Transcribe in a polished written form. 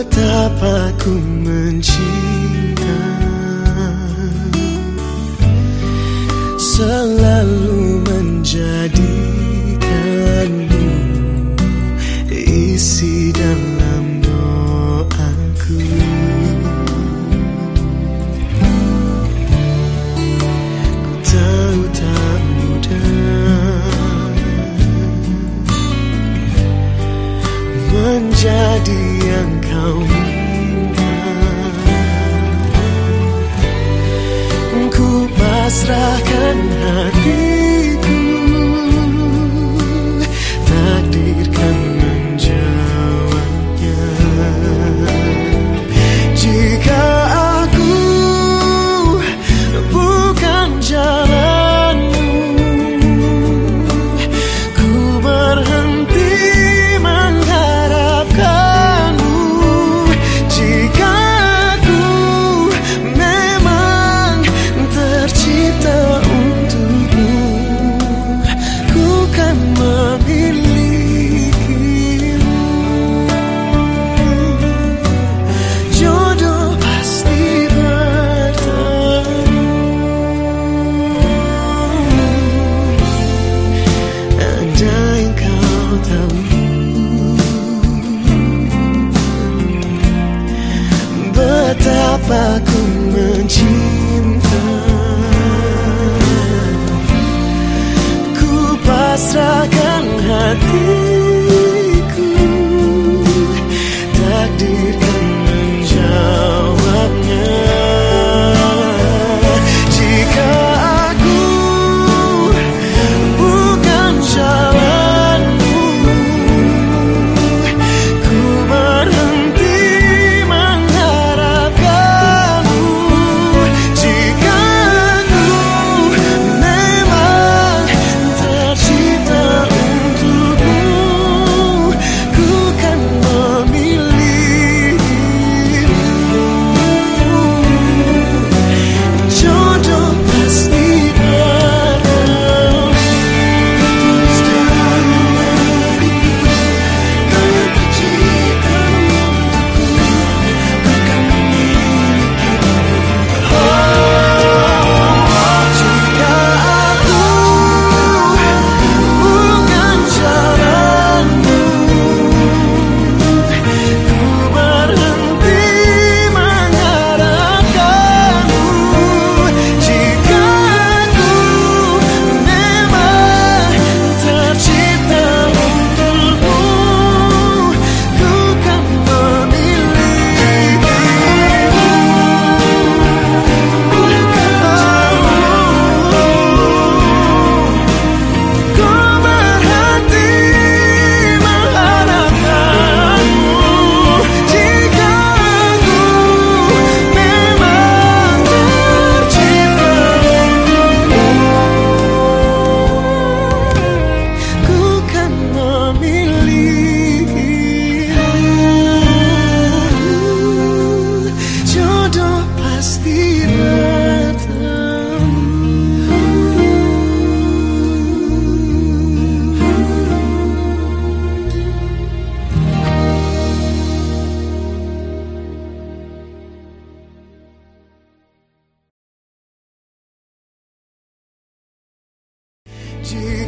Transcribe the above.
Betapa ku mencinta, selalu menjadikanmu isi dalam doaku. Ku tahu tak mudah menjadi yang kau minta. Ku pasrahkan hatiku, takdirkan menjawabnya. Jika aku bukan jalanmu, ku berhenti mengharapkanmu. Jika aku memang tercipta untukmu, ku kan memilikimu. Jodoh pasti bertemu. Andai kau tahu betapa ku mencinta, ku pasrahkan hatiku, takdirkan menjawabnya. Jika aku bukan jalanmu, ku berhenti mengharapkanmu. Jika aku memang tercipta untukmu, ku kan memilikimu. Jodoh pasti bertemu. Terus dalam hatiku, kau tercipta untukku, ku kan memilikimu. Jika aku bukan jalanmu, ku berhenti mengharapkanmu. Jika aku memang tercipta untukmu, ku kan memilikimu. Ku berhenti mengharapkanmu. Jika aku memang tercipta untukmu, ku kan memilikimu. Jodoh pasti bertemu. Jika